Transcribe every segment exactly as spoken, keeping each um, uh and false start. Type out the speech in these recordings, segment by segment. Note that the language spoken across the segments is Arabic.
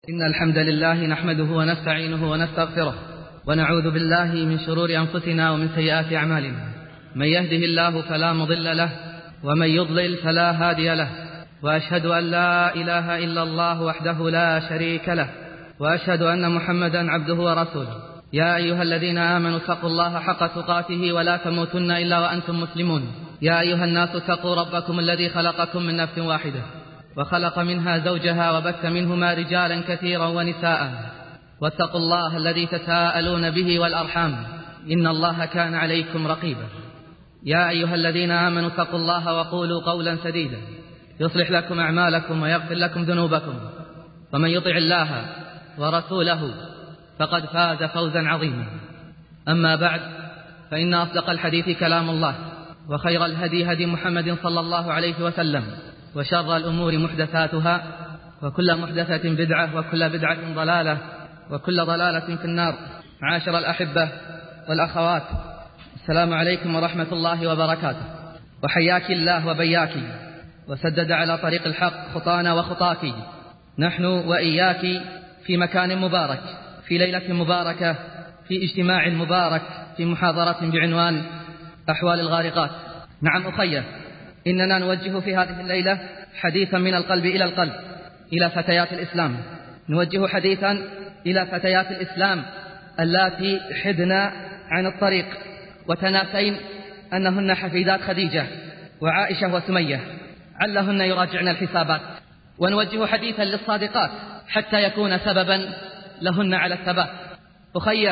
إن الحمد لله نحمده ونستعينه ونستغفره ونعوذ بالله من شرور أنفسنا ومن سيئات أعمالنا. من يهده الله فلا مضل له ومن يضلل فلا هادي له، وأشهد أن لا إله إلا الله وحده لا شريك له، وأشهد أن محمدا عبده ورسوله. يا أيها الذين آمنوا اتقوا الله حق تقاته ولا تموتن إلا وأنتم مسلمون. يا أيها الناس اتقوا ربكم الذي خلقكم من نفس واحدة وخلق منها زوجها وبث منهما رجالا كثيرا ونساء، واتقوا الله الذي تساءلون به والأرحام إن الله كان عليكم رقيبا. يا أيها الذين آمنوا اتقوا الله وقولوا قولا سديدا يصلح لكم أعمالكم ويغفر لكم ذنوبكم، ومن يطع الله ورسوله فقد فاز فوزا عظيما. أما بعد، فإن أصدق الحديث كلام الله، وخير الهدي هدي محمد صلى الله عليه وسلم، وشر الأمور محدثاتها، وكل محدثة بدعة، وكل بدعة ضلالة، وكل ضلالة في النار. معاشر الأحبة والأخوات، السلام عليكم ورحمة الله وبركاته، وحياك الله وبياك، وسدد على طريق الحق خطانا وخطاك. نحن وإياك في مكان مبارك، في ليلة مباركة، في اجتماع مبارك، في محاضرة بعنوان أحوال الغارقات. نعم أخي، إننا نوجه في هذه الليلة حديثا من القلب إلى القلب إلى فتيات الإسلام. نوجه حديثا إلى فتيات الإسلام اللاتي حدن عن الطريق وتناسين أنهن حفيدات خديجة وعائشة وسمية، علهن يراجعن الحسابات. ونوجه حديثا للصادقات حتى يكون سببا لهن على الثبات. أخي،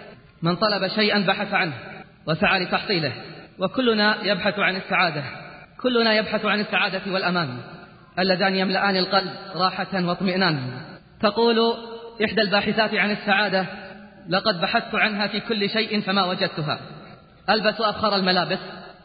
من طلب شيئا بحث عنه وسعى لتحصيله، وكلنا يبحث عن السعادة، كلنا يبحث عن السعادة والأمان اللذان يملأان القلب راحة واطمئنان. تقول إحدى الباحثات عن السعادة: لقد بحثت عنها في كل شيء فما وجدتها. ألبس أفخر الملابس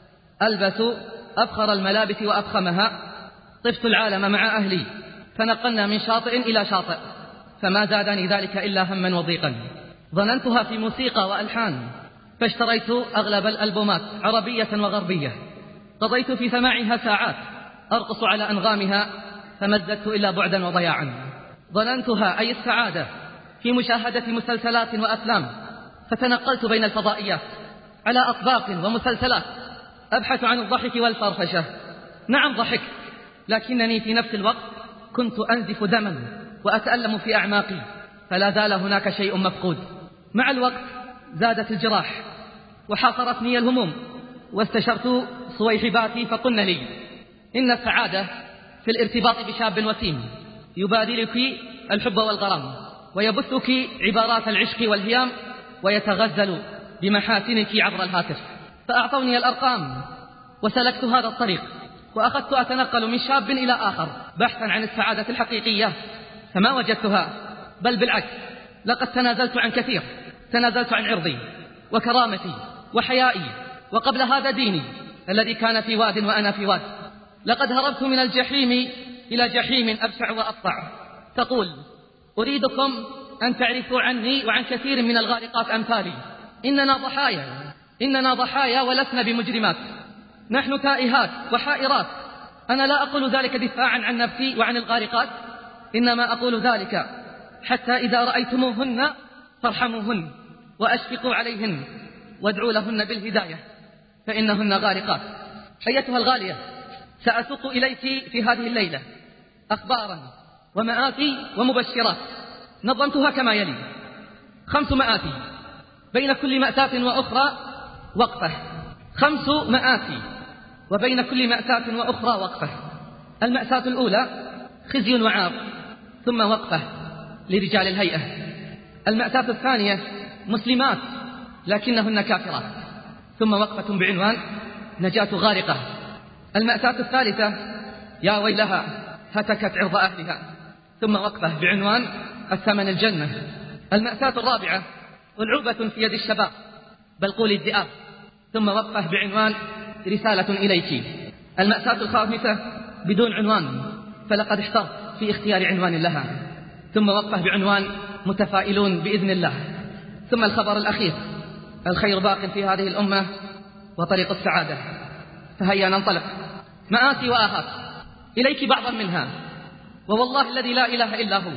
ألبس أفخر الملابس وأفخمها، طفت العالم مع أهلي فنقلنا من شاطئ إلى شاطئ، فما زادني ذلك إلا هما وضيقا. ظننتها في موسيقى وألحان فاشتريت أغلب الألبومات عربية وغربية، قضيت في سماعها ساعات أرقص على أنغامها فما ازددت إلا بعدا وضياعا. ظننتها أي السعادة في مشاهدة مسلسلات وأفلام، فتنقلت بين الفضائيات على أطباق ومسلسلات أبحث عن الضحك والفرفشة. نعم ضحكت، لكنني في نفس الوقت كنت أنزف دما وأتألم في أعماقي، فلا زال هناك شيء مفقود. مع الوقت زادت الجراح وحاصرتني الهموم، واستشرت صويحباتي فقلن لي: إن السعادة في الارتباط بشاب وسيم يبادلك الحب والغرام، ويبثك عبارات العشق والهيام، ويتغزل بمحاسنك عبر الهاتف. فأعطوني الأرقام وسلكت هذا الطريق، وأخذت أتنقل من شاب إلى آخر بحثا عن السعادة الحقيقية، فما وجدتها، بل بالعكس، لقد تنازلت عن كثير. تنازلت عن عرضي وكرامتي وحيائي، وقبل هذا ديني الذي كان في واد وأنا في واد. لقد هربت من الجحيم إلى جحيم أبشع وأقطع. تقول: أريدكم أن تعرفوا عني وعن كثير من الغارقات أمثالي. إننا ضحايا إننا ضحايا ولسنا بمجرمات. نحن تائهات وحائرات. أنا لا أقول ذلك دفاعا عن نفسي وعن الغارقات، إنما أقول ذلك حتى إذا رأيتموهن فارحموهن وأشفقوا عليهن وادعوا لهن بالهداية، فإنهن غارقات. أيتها الغالية، سأسوق إليك في هذه الليلة أخبارا ومآتي ومبشرات نظمتها كما يلي: خمس مآتي، بين كل مأساة وأخرى وقفة. خمس مآتي، وبين كل مأساة وأخرى وقفة. المأساة الأولى خزي وعار، ثم وقفة لرجال الهيئة. المأساة الثانية مسلمات لكنهن كافرات، ثم وقفة بعنوان نجاة غارقة. المأساة الثالثة يا ويلها هتكت عرض أهلها، ثم وقفة بعنوان الثمن الجنة. المأساة الرابعة ألعوبة في يد الشباب، بل قول الذئاب، ثم وقفة بعنوان رسالة إليك. المأساة الخامسة بدون عنوان، فلقد احترت في اختيار عنوان لها، ثم وقفة بعنوان متفائلون بإذن الله. ثم الخبر الأخير: الخير باق في هذه الأمة وطريق السعادة. فهيا ننطلق. مآتي وآهات إليك بعضا منها، ووالله الذي لا إله إلا هو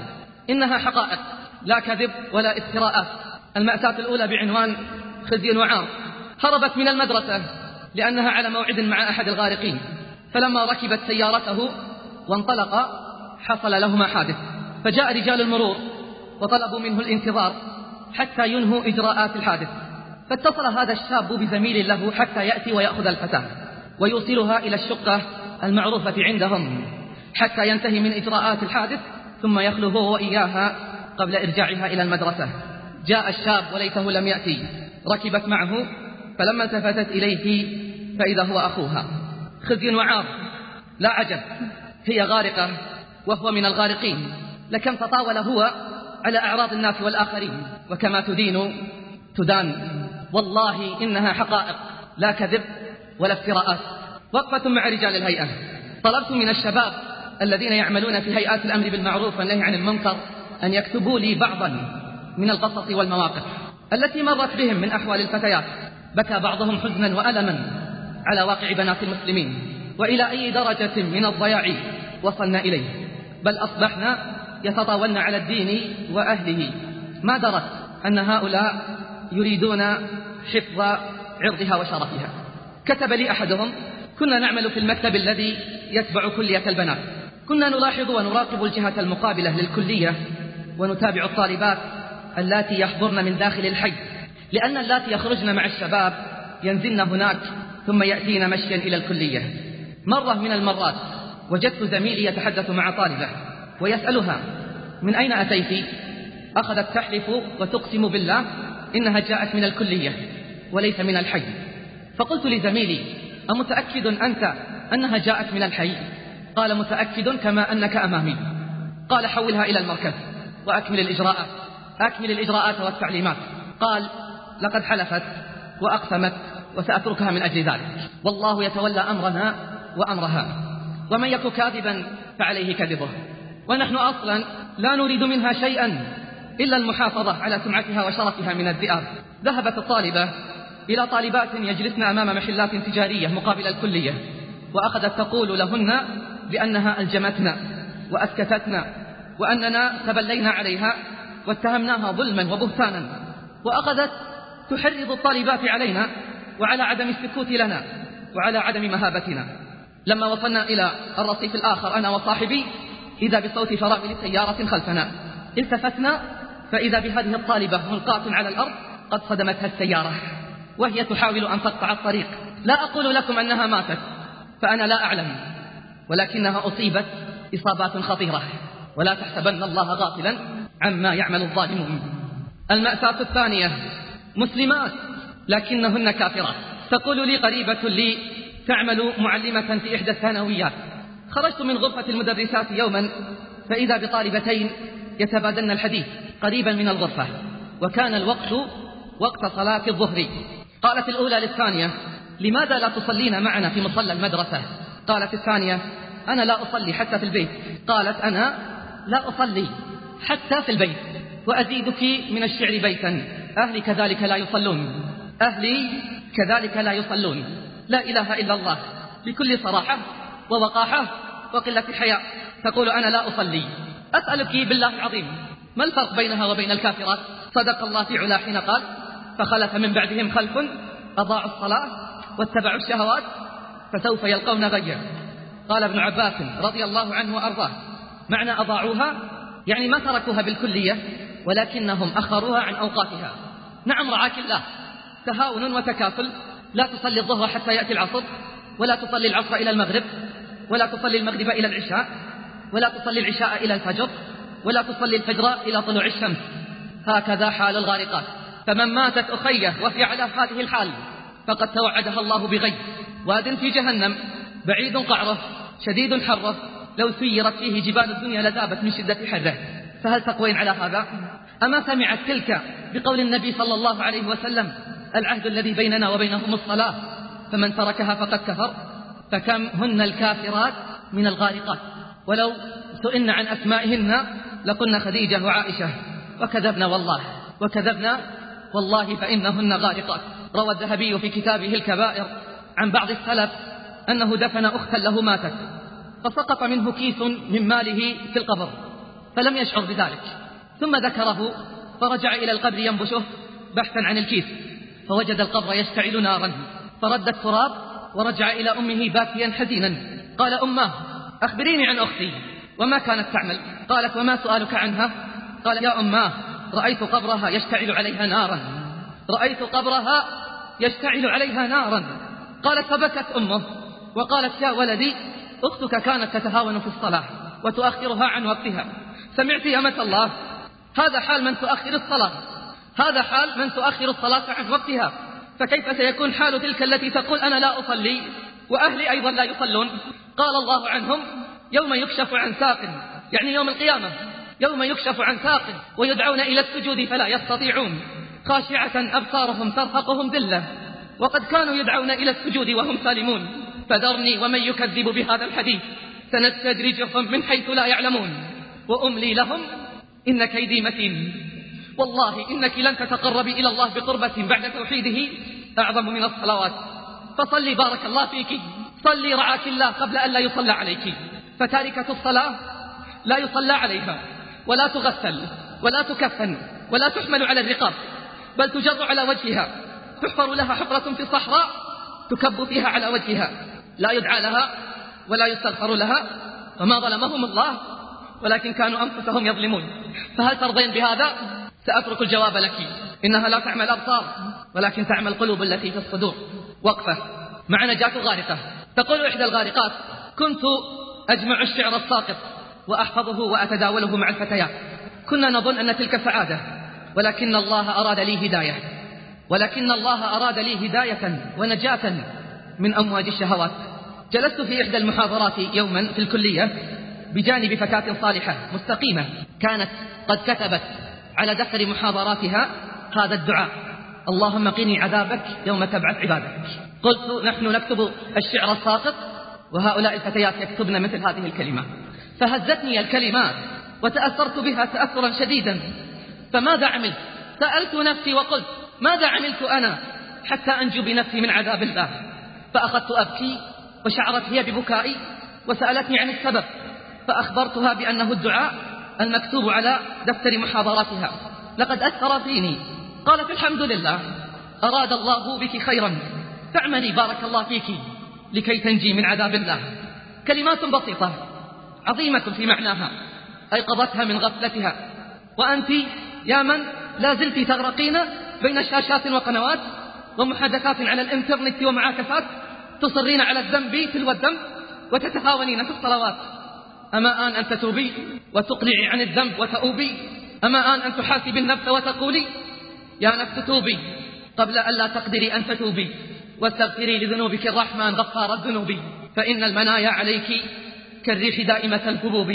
إنها حقائق لا كذب ولا افتراءات. المأساة الأولى بعنوان خزي وعار. هربت من المدرسة لأنها على موعد مع أحد الغارقين، فلما ركبت سيارته وانطلق حصل لهما حادث، فجاء رجال المرور وطلبوا منه الانتظار حتى ينهوا إجراءات الحادث. فاتصل هذا الشاب بزميل له حتى يأتي ويأخذ الفتاة ويوصلها إلى الشقة المعروفة عندهم حتى ينتهي من إجراءات الحادث، ثم يخلو هو وإياها قبل إرجاعها إلى المدرسة. جاء الشاب وليته لم يأتي، ركبت معه، فلما التفتت إليه فإذا هو أخوها. خزي وعار. لا عجب، هي غارقة وهو من الغارقين، لكم تطاول هو على أعراض الناس والآخرين، وكما تدين تدان. والله إنها حقائق لا كذب ولا افتراءات. وقفة مع رجال الهيئة. طلبت من الشباب الذين يعملون في هيئات الأمر بالمعروف والنهي عن المنكر أن يكتبوا لي بعضا من القصص والمواقف التي مرت بهم من أحوال الفتيات. بكى بعضهم حزنا وألما على واقع بنات المسلمين، وإلى أي درجة من الضياع وصلنا إليه، بل أصبحنا يتطاولن على الدين وأهله، ما درت أن هؤلاء يريدون حفظ عرضها وشرفها. كتب لي أحدهم: كنا نعمل في المكتب الذي يتبع كلية البنات، كنا نلاحظ ونراقب الجهة المقابلة للكلية ونتابع الطالبات اللاتي يحضرن من داخل الحي، لأن اللاتي يخرجن مع الشباب ينزلن هناك ثم يأتين مشيا إلى الكلية. مرة من المرات وجدت زميلي يتحدث مع طالبة ويسألها: من أين أتيت؟ أخذت تحلف وتقسم بالله إنها جاءت من الكلية وليس من الحي. فقلت لزميلي: أمتأكد أنت أنها جاءت من الحي؟ قال: متأكد كما أنك أمامي. قال: حولها إلى المركز وأكمل الإجراءات أكمل الإجراءات والتعليمات. قال: لقد حلفت وأقسمت وسأتركها من أجل ذلك. والله يتولى أمرنا وأمرها، ومن يك كاذبا فعليه كذبه. ونحن أصلا لا نريد منها شيئا إلا المحافظة على سمعتها وشرفها من الذئاب. ذهبت الطالبة إلى طالبات يجلسن أمام محلات تجارية مقابل الكلية، وأخذت تقول لهن بأنها ألجمتنا وأسكتتنا وأننا تبلينا عليها واتهمناها ظلما وبهتانا، وأخذت تحرض الطالبات علينا وعلى عدم السكوت لنا وعلى عدم مهابتنا. لما وصلنا إلى الرصيف الآخر أنا وصاحبي إذا بصوت فرامل سيارة خلفنا، التفتنا فإذا بهذه الطالبة ملقاة على الأرض قد صدمتها السيارة وهي تحاول أن تقطع الطريق. لا أقول لكم أنها ماتت، فأنا لا أعلم، ولكنها أصيبت إصابات خطيرة، ولا تحسبن الله غافلا عما يعمل الظالمون. المأساة الثانية: مسلمات لكنهن كافرات. تقول لي قريبة لي تعمل معلمة في إحدى الثانويات: خرجت من غرفة المدرسات يوما فإذا بطالبتين يتبادلن الحديث قريبا من الغرفة، وكان الوقت وقت صلاة الظهر. قالت الأولى للثانية: لماذا لا تصلين معنا في مصلى المدرسة؟ قالت الثانية: أنا لا أصلي حتى في البيت. قالت: أنا لا أصلي حتى في البيت، وأزيدك من الشعر بيتا: أهلي كذلك لا يصلون، أهلي كذلك لا يصلون. لا إله إلا الله، بكل صراحة ووقاحة وقلة حياء تقول: أنا لا أصلي. أسألك بالله العظيم، ما الفرق بينها وبين الكافرات؟ صدق الله في علا حين قال: فخلف من بعدهم خلف أضاعوا الصلاة واتبعوا الشهوات فسوف يلقون غيا. قال ابن عباس رضي الله عنه وأرضاه: معنى أضاعوها يعني ما تركوها بالكلية، ولكنهم أخروها عن أوقاتها. نعم رعاك الله، تهاون وتكافل. لا تصلي الظهر حتى يأتي العصر، ولا تصلي العصر إلى المغرب، ولا تصلي المغرب إلى العشاء، ولا تصلي العشاء إلى الفجر، ولا تصلي الفجر إلى طلوع الشمس. هكذا حال الغارقات. فمن ماتت أخيه وهي على هذه الحال فقد توعدها الله بغي، واد في جهنم بعيد قعره شديد حره، لو سيرت فيه جبال الدنيا لذابت من شدة حره. فهل تقوين على هذا؟ أما سمعت تلك بقول النبي صلى الله عليه وسلم: العهد الذي بيننا وبينهم الصلاة، فمن تركها فقد كفر. فكم هن الكافرات من الغارقات، ولو سئلنا عن أسمائهن لقلنا خديجة وعائشة، وكذبنا والله وكذبنا والله فإنهن غارقات. روى الذهبي في كتابه الكبائر عن بعض السلف أنه دفن أختا له ماتت، فسقط منه كيس من ماله في القبر، فلم يشعر بذلك، ثم ذكره فرجع إلى القبر ينبشه بحثا عن الكيس، فوجد القبر يشتعل نارا، فرد التراب ورجع إلى أمه باكيا حزينا. قال: أماه، أخبريني عن أختي، وما كانت تعمل؟ قالت: وما سؤالك عنها؟ قال: يا أماه، رأيت قبرها يشتعل عليها نارا، رأيت قبرها يشتعل عليها نارا. قالت: فبكت أمه وقالت: يا ولدي، أختك كانت تتهاون في الصلاة وتؤخرها عن وقتها. سمعت يا أمة الله؟ هذا حال من تؤخر الصلاة، هذا حال من تؤخر الصلاة عن وقتها، فكيف سيكون حال تلك التي تقول أنا لا أصلي وأهلي أيضا لا يصلون؟ قال الله عنهم: يوم يكشف عن ساق، يعني يوم القيامة، يوم يكشف عن ساق ويدعون إلى السجود فلا يستطيعون، خاشعة أبصارهم ترهقهم ذلة، وقد كانوا يدعون إلى السجود وهم سالمون. فذرني ومن يكذب بهذا الحديث سنستدرجهم من حيث لا يعلمون وأملي لهم إن كيدي متين. والله إنك لن تتقربي إلى الله بقربة بعد توحيده أعظم من الصلوات، فصلي بارك الله فيك، صلي رعاك الله قبل أن لا يصلى عليك. فتاركة الصلاة لا يصلى عليها ولا تغسل ولا تكفن ولا تحمل على الرقاب، بل تجر على وجهها، تحفر لها حفرة في الصحراء تكب فيها على وجهها، لا يدعى لها ولا يستغفر لها. وما ظلمهم الله ولكن كانوا أنفسهم يظلمون. فهل ترضين بهذا؟ سأترك الجواب لك. إنها لا تعمل الأبصار ولكن تعمل القلوب التي في الصدور. وقفة مع نجاة غارقة. تقول إحدى الغارقات: كنت أجمع الشعر الساقط وأحفظه وأتداوله مع الفتيات، كنا نظن أن تلك سعادة، ولكن الله أراد لي هداية، ولكن الله أراد لي هداية ونجاة من أمواج الشهوات. جلست في إحدى المحاضرات يوما في الكلية بجانب فتاة صالحة مستقيمة، كانت قد كتبت على دفتر محاضراتها هذا الدعاء: اللهم قني عذابك يوم تبعث عبادك. قلت: نحن نكتب الشعر الساقط وهؤلاء الفتيات يكتبن مثل هذه الكلمات. فهزتني الكلمات وتأثرت بها تأثرا شديدا. فماذا عملت؟ سألت نفسي وقلت: ماذا عملت أنا حتى أنجو بنفسي من عذاب الله؟ فأخذت أبكي وشعرت هي ببكائي وسألتني عن السبب، فأخبرتها بأنه الدعاء المكتوب على دفتر محاضراتها لقد أثر فيني. قالت: الحمد لله، أراد الله بك خيرا، فاعملي بارك الله فيك لكي تنجي من عذاب الله. كلمات بسيطة عظيمة في معناها أيقظتها من غفلتها. وأنت يا من لا زلت تغرقين بين شاشات وقنوات ومحادثات على الإنترنت ومعاكسات، تصرين على الذنب تلو الذنب وتتهاونين في الصلوات. أما آن أن تتوبي وتقلعي عن الذنب وتؤوبي؟ أما آن أن تحاسبي النفس وتقولي: يا نفس توبي قبل أن لا تقدري أن تتوبي، واستغفري لذنوبك الرحمن غفار الذنوب، فإن المنايا عليك كالريح دائمة الهبوب.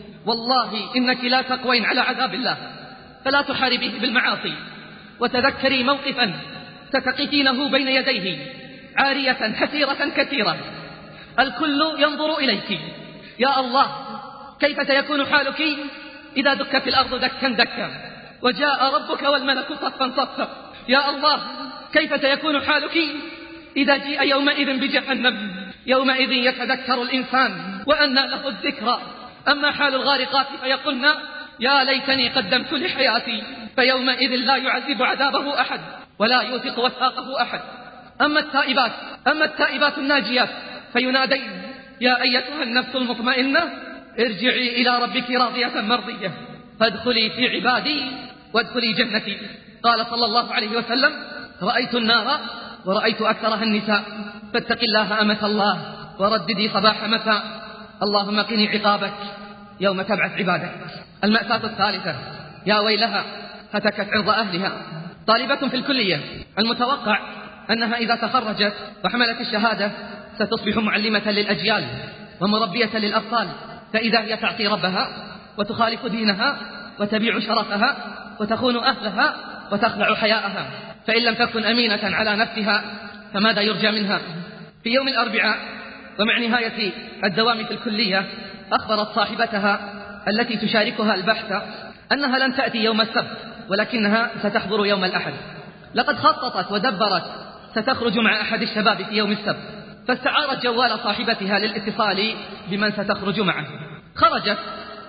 والله إنك لا تقوين على عذاب الله، فلا تحاربيه بالمعاصي، وتذكري موقفا ستقفينه بين يديه عارية حسيرة كثيرة، الكل ينظر إليك. يا الله، كيف سيكون حالك إذا دكت الأرض دكا دكا وجاء ربك والملك صفا صفا؟ يا الله، كيف سيكون حالك إذا جيء يومئذ بجهنم؟ يومئذ يتذكر الإنسان وأنى له الذكرى. أما حال الغارقات فيقولن: يا ليتني قدمت لحياتي، فيومئذ لا يعذب عذابه أحد ولا يوثق وثاقه أحد. أما التائبات أما التائبات الناجيات فينادين: يا أيتها النفس المطمئنة ارجعي إلى ربك راضية مرضية فادخلي في عبادي وادخلي جنتي. قال صلى الله عليه وسلم: رأيت النار ورأيت أكثرها النساء، فاتق الله أمة الله ورددي صباح مساء، اللهم قني عقابك يوم تبعث عبادك. المأساة الثالثة: يا ويلها هتكت عرض أهلها. طالبة في الكلية، المتوقع أنها إذا تخرجت وحملت الشهادة ستصبح معلمة للأجيال ومربية للأطفال، فإذا هي تعصي ربها وتخالف دينها وتبيع شرفها وتخون أهلها وتخلع حياءها، فإن لم تكن أمينة على نفسها فماذا يرجى منها؟ في يوم الأربعاء ومع نهاية الدوام في الكلية أخبرت صاحبتها التي تشاركها البحث أنها لن تأتي يوم السبت، ولكنها ستحضر يوم الأحد. لقد خططت ودبرت ستخرج مع أحد الشباب في يوم السبت، فاستعارت جوال صاحبتها للاتصال بمن ستخرج معه. خرجت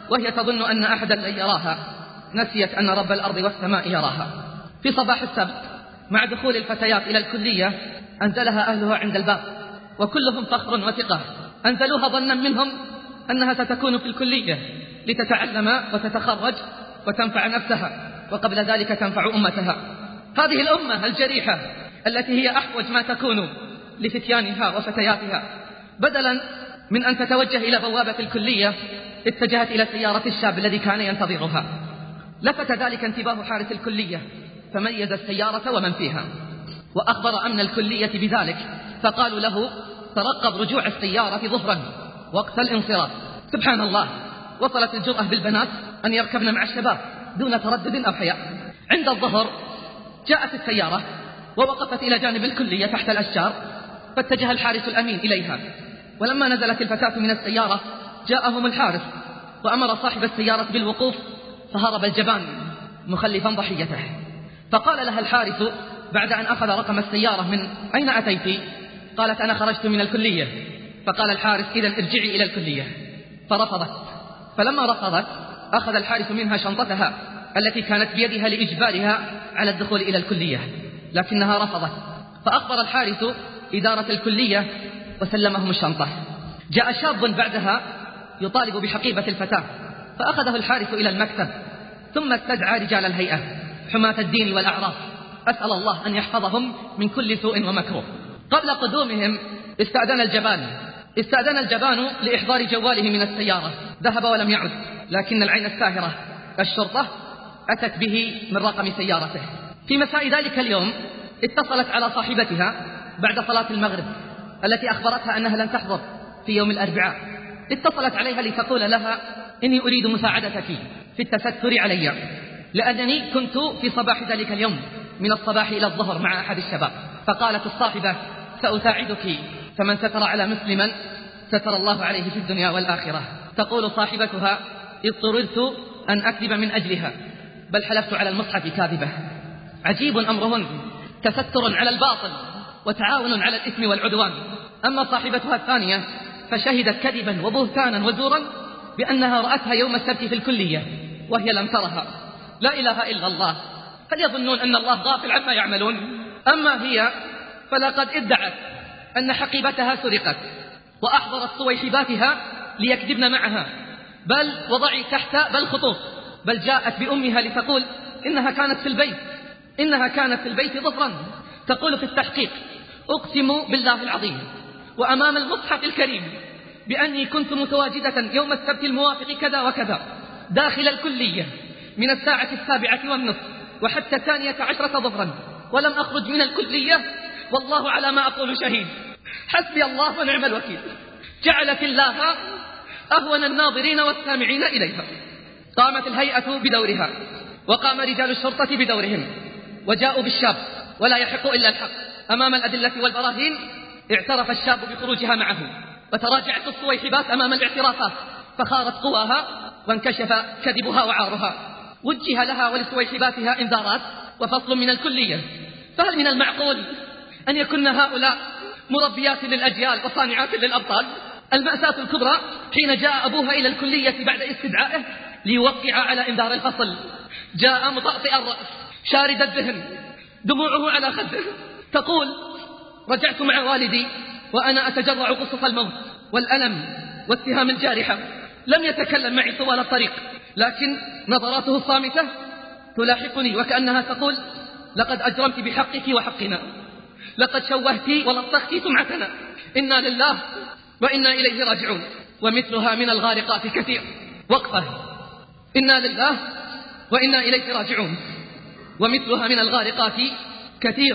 وهي تظن أن أحدا لن يراها، نسيت أن رب الأرض والسماء يراها. في صباح السبت مع دخول الفتيات إلى الكلية أنزلها أهلها عند الباب، وكلهم فخر وثقة. أنزلوها ظنا منهم أنها ستكون في الكلية لتتعلم وتتخرج وتنفع نفسها، وقبل ذلك تنفع أمتها. هذه الأمة الجريحة التي هي أحوج ما تكون لفتيانها وفتياتها، بدلا من أن تتوجه إلى بوابة الكلية اتجهت إلى سيارة الشاب الذي كان ينتظرها. لفت ذلك انتباه حارس الكلية فميز السيارة ومن فيها، وأخبر أمن الكلية بذلك، فقالوا له ترقب رجوع السيارة ظهرا وقت الانصراف. سبحان الله، وصلت الجرأة بالبنات أن يركبن مع الشباب دون تردد أو حياء. عند الظهر جاءت السيارة ووقفت إلى جانب الكلية تحت الأشجار، فاتجه الحارس الأمين إليها، ولما نزلت الفتاة من السيارة جاءهم الحارس وأمر صاحب السيارة بالوقوف، فهرب الجبان مخلفا ضحيته. فقال لها الحارس بعد أن أخذ رقم السيارة: من أين أتيت؟ قالت: أنا خرجت من الكلية. فقال الحارس: إذن ارجعي إلى الكلية. فرفضت. فلما رفضت أخذ الحارس منها شنطتها التي كانت بيدها لإجبارها على الدخول إلى الكلية، لكنها رفضت. فأخبر الحارس إدارة الكلية وسلمهم الشنطة. جاء شاب بعدها يطالب بحقيبة الفتاة، فأخذه الحارس إلى المكتب، ثم استدعى رجال الهيئة حماة الدين والأعراف، أسأل الله أن يحفظهم من كل سوء ومكروه. قبل قدومهم استأذن الجبان استأذن الجبان لإحضار جواله من السيارة، ذهب ولم يعد، لكن العين الساهرة الشرطة أتت به من رقم سيارته. في مساء ذلك اليوم اتصلت على صاحبتها بعد صلاة المغرب التي أخبرتها أنها لن تحضر في يوم الأربعاء. اتصلت عليها لتقول لها: إني أريد مساعدتك في التستر علي، لأنني كنت في صباح ذلك اليوم من الصباح إلى الظهر مع أحد الشباب. فقالت الصاحبة: سأساعدك، فمن ستر على مسلما ستر الله عليه في الدنيا والآخرة. تقول صاحبتها: اضطررت أن أكذب من أجلها، بل حلفت على المصحف كاذبة. عجيب أمرهن، تستر على الباطل وتعاون على الإثم والعدوان. أما صاحبتها الثانية فشهدت كذبا وبهتانا وزورا بأنها رأتها يوم السبت في الكلية وهي لم ترها. لا إله إلا الله، هل يظنون أن الله غافل عما يعملون؟ أما هي فلقد ادعت أن حقيبتها سرقت، وأحضرت صويحباتها ليكذبن معها، بل وضعي تحت بل خطوط، بل جاءت بأمها لتقول إنها كانت في البيت إنها كانت في البيت ظهرا. تقول في التحقيق: أقسم بالله العظيم وأمام المصحف الكريم بأني كنت متواجدة يوم السبت الموافق كذا وكذا داخل الكلية من الساعة السابعة والنصف وحتى الثانية عشرة ظهرا، ولم أخرج من الكلية، والله على ما أقول شهيد. حسبي الله ونعم الوكيل. جعلت الله أهون الناظرين والسامعين إليها. قامت الهيئة بدورها، وقام رجال الشرطة بدورهم، وجاءوا بالشاب، ولا يحق إلا الحق. أمام الأدلة والبراهين اعترف الشاب بخروجها معه، وتراجعت الصويحبات أمام الاعترافات، فخارت قواها وانكشف كذبها وعارها. وجه لها ولصويحباتها إنذارات وفصل من الكلية. فهل من المعقول أن يكون هؤلاء مربيات للأجيال وصانعات للأبطال؟ المأساة الكبرى حين جاء أبوها إلى الكلية بعد استدعائه ليوقع على إنذار الفصل. جاء مطأطئ الرأس شارد الذهن، دموعه على خده، تقول: رجعت مع والدي وأنا أتجرع قصص الموت والألم والسهام الجارحة. لم يتكلم معي طوال الطريق، لكن نظراته الصامتة تلاحقني وكأنها تقول: لقد أجرمت بحقك وحقنا، لقد شوهت ولطخت سمعتنا، إنا لله وإنا إليه راجعون. ومثلها من الغارقات كثير. وقفة. إنا لله وإنا إليه راجعون. ومثلها من الغارقات كثير.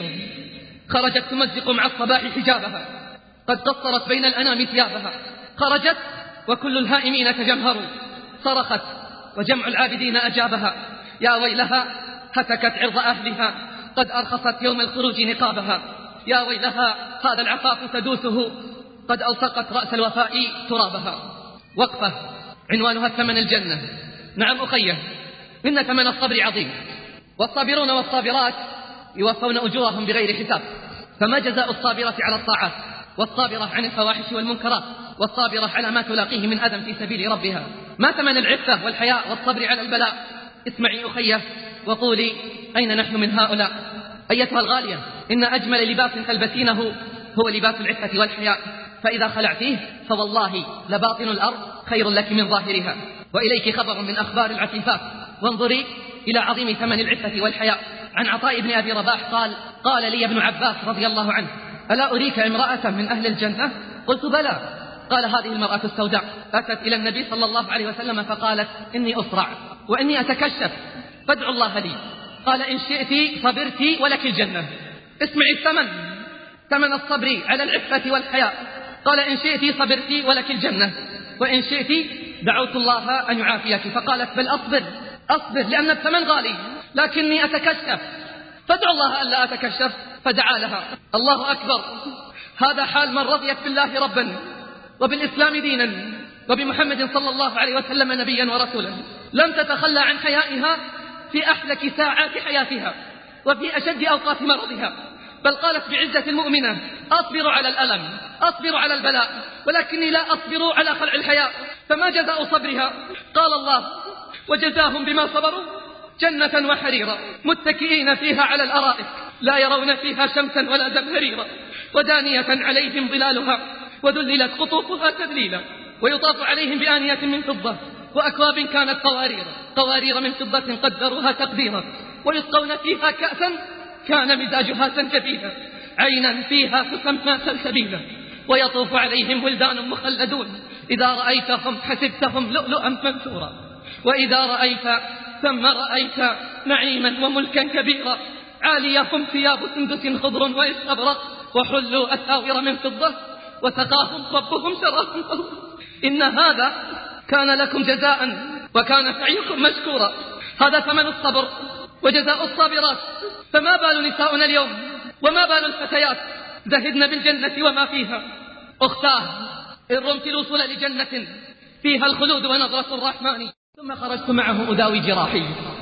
خرجت تمزق مع الصباح حجابها، قد قصرت بين الأنام ثيابها. خرجت وكل الهائمين تجمهروا. صرخت وجمع العابدين أجابها. يا ويلها، هتكت عرض أهلها، قد أرخصت يوم الخروج نقابها. يا ويلها، هذا العفاف تدوسه، قد ألصقت رأس الوفاء ترابها. وقفة. عنوانها ثمن الجنة. نعم أخيه، إن ثمن الصبر عظيم، والصابرون والصابرات يوفون أجورهم بغير حساب. فما جزاء الصابرة على الطاعات، والصابرة عن الفواحش والمنكرات، والصابرة على ما تلاقيه من أذى في سبيل ربها؟ ما ثمن العفة والحياء والصبر على البلاء؟ اسمعي أخيه وقولي أين نحن من هؤلاء؟ أيتها الغالية، إن أجمل لباس تلبسينه هو لباس العفة والحياء، فإذا خلعتيه فوالله لباطن الأرض خير لك من ظاهرها. وإليك خبر من أخبار العفيفات، وانظري إلى عظيم ثمن العفة والحياء. عن عطاء بن أبي رباح قال: قال لي ابن عباس رضي الله عنه: ألا أريك امرأة من أهل الجنة؟ قلت: بلى. قال: هذه المرأة السوداء أتت إلى النبي صلى الله عليه وسلم فقالت: إني أسرع وإني أتكشف فادعوا الله لي. قال: إن شئت صبرت ولك الجنة. اسمعي الثمن، ثمن الصبر على العفة والحياء. قال: إن شئت صبرت ولك الجنة، وإن شئت دعوت الله أن يعافيك. فقالت: بل أصبر أصبر لأن الثمن غالي، لكني أتكشف فادعوا الله ألا أتكشف. فدعا لها. الله أكبر، هذا حال من رضيت بالله ربا وبالإسلام دينا وبمحمد صلى الله عليه وسلم نبيا ورسولا. لم تتخلى عن حيائها في أحلك ساعات حياتها وفي أشد أوقات مرضها، بل قالت بعزة المؤمنة: أصبر على الألم، أصبر على البلاء، ولكني لا أصبر على خلع الحياء. فما جزاء صبرها؟ قال الله: وجزاهم بما صبروا جنة وحريرا متكئين فيها على الأرائك لا يرون فيها شمسا ولا زمهريرا ودانية عليهم ظلالها وذللت قطوفها تذليلا ويطاف عليهم بآنية من فضة وأكواب كانت قوارير قوارير من فضة قدروها تقديرا ويسقون فيها كأسا كان مزاجها زنجبيلا عينا فيها تسمى سلسبيلا ويطوف عليهم ولدان مخلدون إذا رأيتهم حسبتهم لؤلؤا منثورا وإذا رأيت ثم رأيت نعيما وملكا كبيرا عاليهم ثياب سندس خضر واستبرق وحلوا أساور من فضة وسقاهم ربهم شرابا طهورا إن هذا كان لكم جزاء وكان سعيكم مشكورا. هذا ثمن الصبر وجزاء الصابرات. فما بال نساؤنا اليوم وما بال الفتيات زهدن بالجنة وما فيها؟ أختاه، إن رمت الوصول لجنة فيها الخلود ونظرة الرحمن. ثم خرجت معه أداوي جراحي،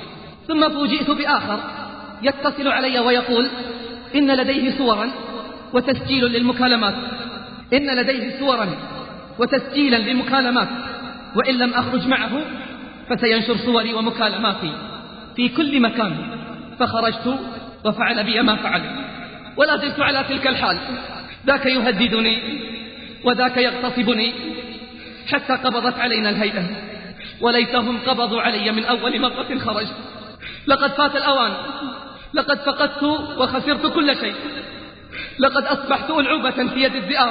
ثم فوجئت بآخر يتصل علي ويقول إن لديه صورا وتسجيل للمكالمات إن لديه صورا وتسجيلا للمكالمات وإن لم أخرج معه فسينشر صوري ومكالماتي في كل مكان. فخرجت وفعل بي ما فعل ولا زلت على تلك الحال، ذاك يهددني وذاك يغتصبني حتى قبضت علينا الهيئة، وليتهم قبضوا علي من أول مرة خرجت. لقد فات الأوان، لقد فقدت وخسرت كل شيء، لقد أصبحت ألعوبة في يد الذئاب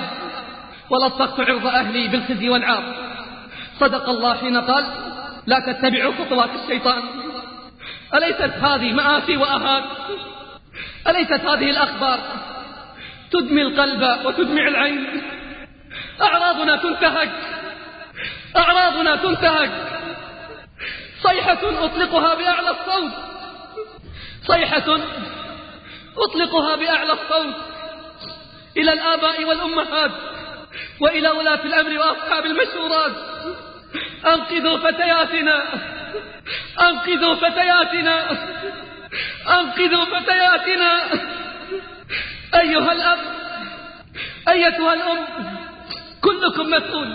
ولصقت عرض أهلي بالخزي والعار. صدق الله حين قال لا تتبعوا خطوات الشيطان. أليست هذه مآسي وأهات؟ أليست هذه الأخبار تدمي القلب وتدمع العين؟ أعراضنا تنتهك، أعراضنا تنتهك. صيحة أطلقها بأعلى الصوت، صيحة أطلقها بأعلى الصوت إلى الآباء والأمهات وإلى ولاة الأمر وأصحاب المشورات: أنقذوا فتياتنا، أنقذوا فتياتنا، أنقذوا فتياتنا. أيها الأب، أيتها الأم، كلكم مسؤول.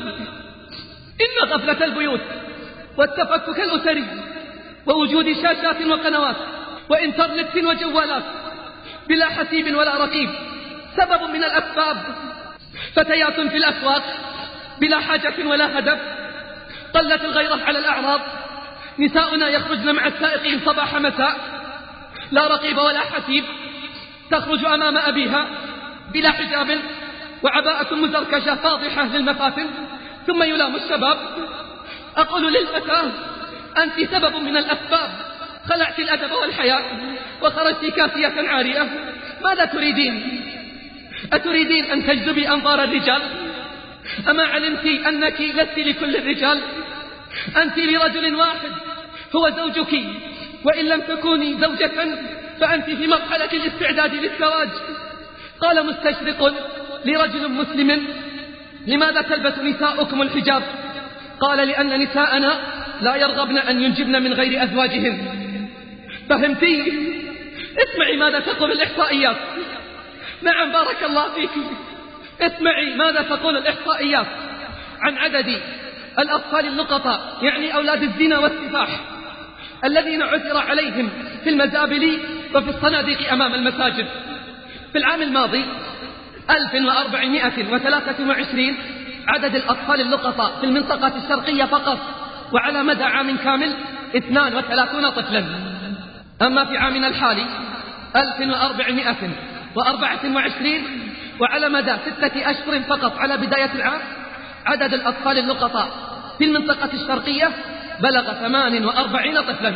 إن غفلة البيوت والتفكك الأسري ووجود شاشات وقنوات وإنترنت وجوالات بلا حسيب ولا رقيب سبب من الأسباب. فتيات في الأسواق بلا حاجة ولا هدف، قلت الغيرة على الأعراض. نساؤنا يخرجن مع السائقين صباح مساء لا رقيب ولا حسيب، تخرج أمام أبيها بلا حجاب وعباءة مزركشة فاضحة للمفاتن، ثم يلام الشباب. أقول للفتاة أنت سبب من الأسباب، خلعت الأدب والحياء وخرجت كاسية عارية. ماذا تريدين؟ أتريدين أن تجذبي أنظار الرجال؟ أما علمت أنك لست لكل الرجال؟ أنت لرجل واحد هو زوجك، وإن لم تكوني زوجة فأنت في مرحلة الاستعداد للزواج. قال مستشرق لرجل مسلم: لماذا تلبس نساؤكم الحجاب؟ قال: لأن نساءنا لا يرغبن أن ينجبن من غير أزواجهن. فهمتي؟ اسمعي ماذا تقول الإحصائيات. نعم بارك الله فيك، اسمعي ماذا تقول الإحصائيات عن عدد الأطفال اللقطاء، يعني أولاد الزنا والسفاح الذين عثر عليهم في المزابل وفي الصناديق أمام المساجد. في العام الماضي ألف وأربعمائة وثلاثة وعشرين عدد الأطفال اللقطاء في المنطقة الشرقية فقط، وعلى مدى عام كامل اثنان وثلاثون طفلا. أما في عامنا الحالي ألف وأربعمائة وأربعة وعشرين، وعلى مدى ستة أشهر فقط على بداية العام عدد الأطفال اللقطاء في المنطقة الشرقية بلغ ثمان وأربعين طفلا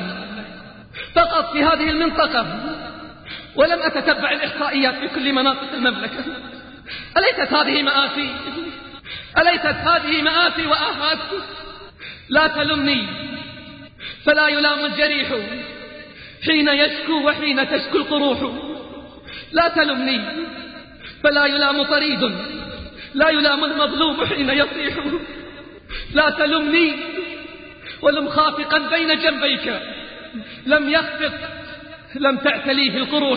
فقط في هذه المنطقة. ولم أتتبع الإحصائيات في كل مناطق المملكة. أليست هذه مآسي؟ أليست هذه مآسي وآفات؟ لا تلمني فلا يلام الجريح حين يشكو وحين تشكو القروح. لا تلمني فلا يلام طريد، لا يلام المظلوم حين يصيح. لا تلمني ولم خافقا بين جنبيك، لم يخفق لم تعتليه القروح.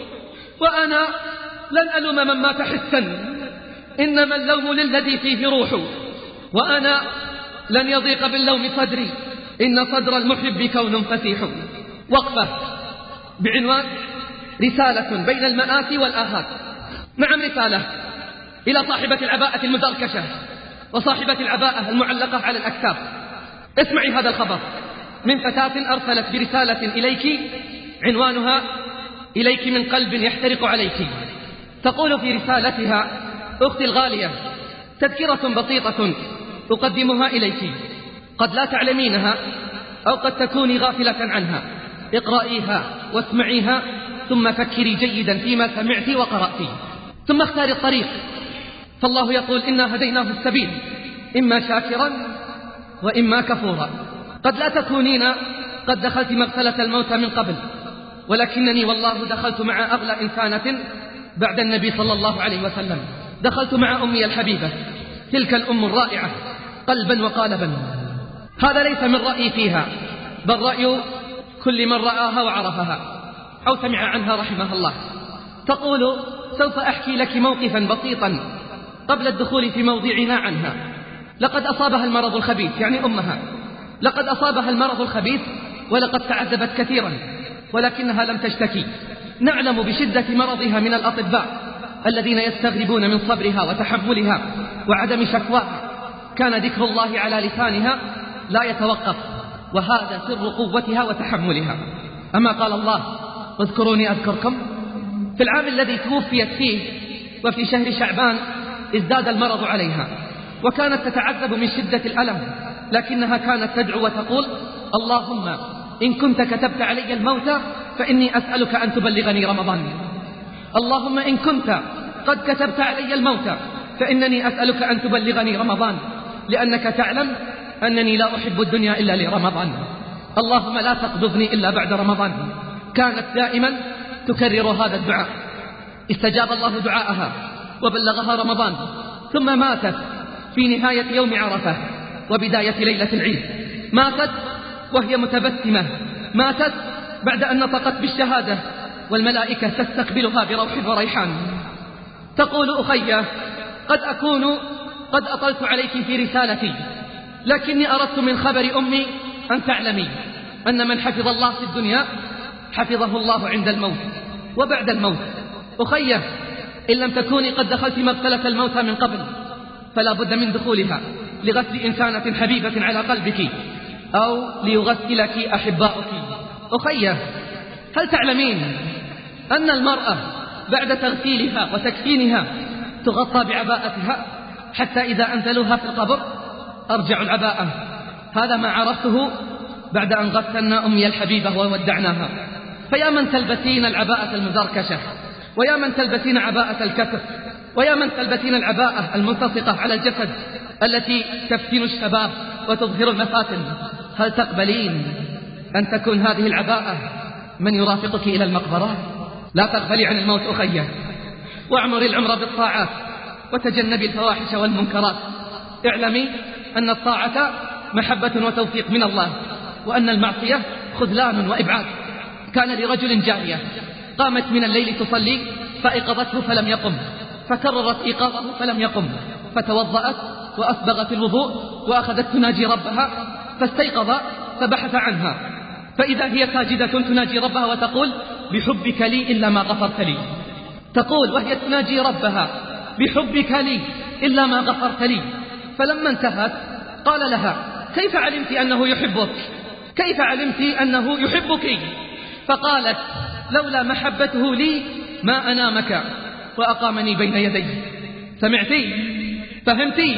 وأنا لن ألوم من مات حسا، إنما اللوم للذي فيه روح. وأنا لن يضيق باللوم صدري، إن صدر المحب كون فسيح. وقفة بعنوان رسالة بين المآسي والآهات. نعم، رسالة إلى صاحبة العباءة المدركشة وصاحبة العباءة المعلقة على الأكتاف. اسمعي هذا الخبر من فتاة أرسلت برسالة إليك عنوانها إليك من قلب يحترق عليك. تقول في رسالتها: أختي الغالية، تذكرة بسيطة أقدمها إليك، قد لا تعلمينها أو قد تكوني غافلة عنها. اقرأيها واسمعيها ثم فكري جيدا فيما سمعت وقرأت، ثم اختاري الطريق. فالله يقول: إنا هديناه السبيل إما شاكرا وإما كفورا. قد لا تكونين قد دخلت مغسلة الموتى من قبل، ولكنني والله دخلت مع أغلى إنسانة بعد النبي صلى الله عليه وسلم. دخلت مع أمي الحبيبة، تلك الأم الرائعة قلبا وقالبا. هذا ليس من رأيي فيها، بل رأي كل من رآها وعرفها أو سمع عنها رحمه الله. تقول: سوف أحكي لك موقفا بسيطا قبل الدخول في موضوعنا عنها. لقد أصابها المرض الخبيث، يعني أمها، لقد أصابها المرض الخبيث ولقد تعذبت كثيرا، ولكنها لم تشتكي. نعلم بشدة مرضها من الأطباء الذين يستغربون من صبرها وتحملها وعدم شكواها. كان ذكر الله على لسانها لا يتوقف، وهذا سر قوتها وتحملها. أما قال الله: اذكروني أذكركم. في العام الذي توفيت فيه وفي شهر شعبان ازداد المرض عليها، وكانت تتعذب من شدة الألم، لكنها كانت تدعو وتقول: اللهم إن كنت كتبت علي الموت فإني أسألك أن تبلغني رمضان. اللهم إن كنت قد كتبت علي الموت فإنني أسألك أن تبلغني رمضان، لأنك تعلم أنني لا أحب الدنيا إلا لرمضان. اللهم لا تقبضني إلا بعد رمضان. كانت دائما تكرر هذا الدعاء. استجاب الله دعاءها وبلغها رمضان، ثم ماتت في نهاية يوم عرفة وبداية ليلة العيد. ماتت وهي متبسمة، ماتت بعد أن نطقت بالشهادة والملائكة تستقبلها بروح وريحان. تقول: أخي، قد أكون قد أطلت عليك في رسالتي، لكني أردت من خبر أمي أن تعلمي أن من حفظ الله في الدنيا حفظه الله عند الموت وبعد الموت. أخي، إن لم تكوني قد دخلت مغسلة الموتى من قبل فلا بد من دخولها لغسل إنسانة حبيبة على قلبك أو ليغسلك أحباؤك. أخي، هل تعلمين أن المرأة بعد تغسيلها وتكفينها تغطى بعباءتها حتى إذا أنزلوها في القبر أرجع العباءة؟ هذا ما عرفته بعد أن غسلنا أمي الحبيبة وودعناها. فيا من تلبسين العباءة المزركشة، ويا من تلبسين عباءة الكتف، ويا من تلبسين العباءة الملتصقة على الجسد التي تفتن الشباب وتظهر المفاتن، هل تقبلين أن تكون هذه العباءة من يرافقك إلى المقبرة؟ لا تغفلي عن الموت أخيّة، واعمري العمر بالطاعات وتجنبي الفواحش والمنكرات. اعلمي أن الطاعة محبة وتوفيق من الله، وأن المعصية خذلان وإبعاد. كان لرجل جارية قامت من الليل تصلي فأيقظته فلم يقم، فكررت إيقاظه فلم يقم، فتوضأت وأسبغت الوضوء وأخذت تناجي ربها، فاستيقظ فبحث عنها، فإذا هي ساجدة تناجي ربها وتقول: بحبك لي إلا ما غفرت لي. تقول وهي تناجي ربها: بحبك لي إلا ما غفرت لي. فلما انتهت قال لها: كيف علمت أنه يحبك؟ كيف علمت أنه يحبك؟ فقالت: لولا محبته لي ما أنامك وأقامني بين يديه. سمعتي؟ فهمتي؟